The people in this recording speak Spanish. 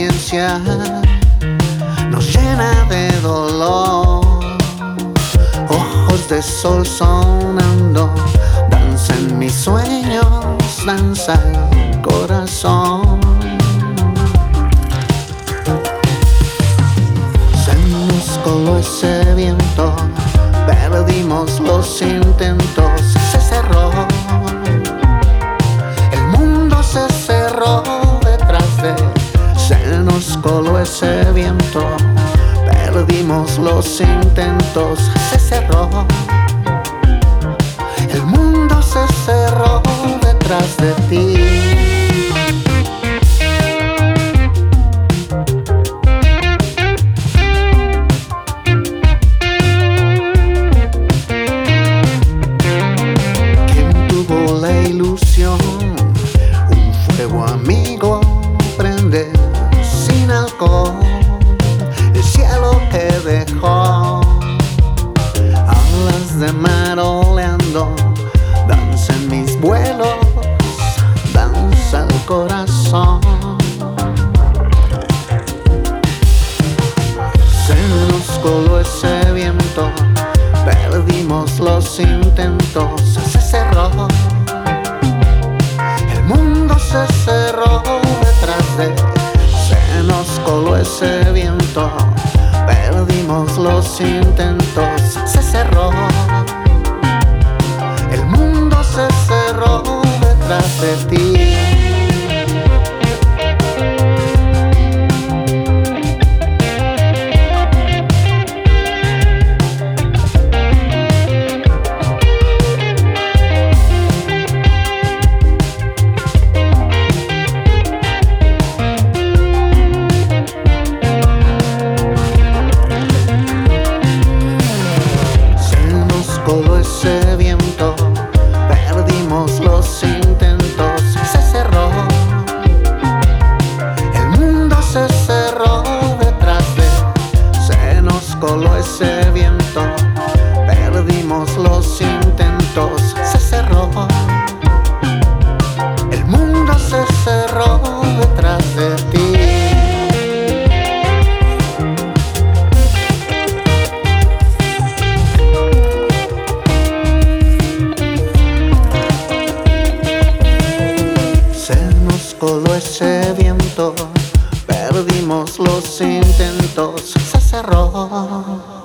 conciencia nos llena de dolor. Ojos de sol sonando, danza en mis sueños, danza el corazón. Se nos coló ese viento, perdimos los intentos, se cerró. El mundo se cerró detrás de. Se nos coló ese viento, perdimos los intentos, se cerró. El mundo se cerró detrás de ti. ¿Quién tuvo la ilusión? Un fuego amigo prende sin alcohol. El cielo que dejó alas de mar oleando, danza en mis vuelos, danza el corazón. Se nos coló ese viento, perdimos los intentos, se cerró. El mundo se cerró detrás de. Se nos coló ese viento, perdimos los intentos, se cerró. El mundo se cerró detrás de ti. Coló ese viento, perdimos los intentos, se cerró. El mundo se cerró detrás de. Se nos coló ese viento, perdimos los intentos, se cerró. El mundo se cerró detrás de ti. Coló ese viento, perdimos los intentos, se cerró.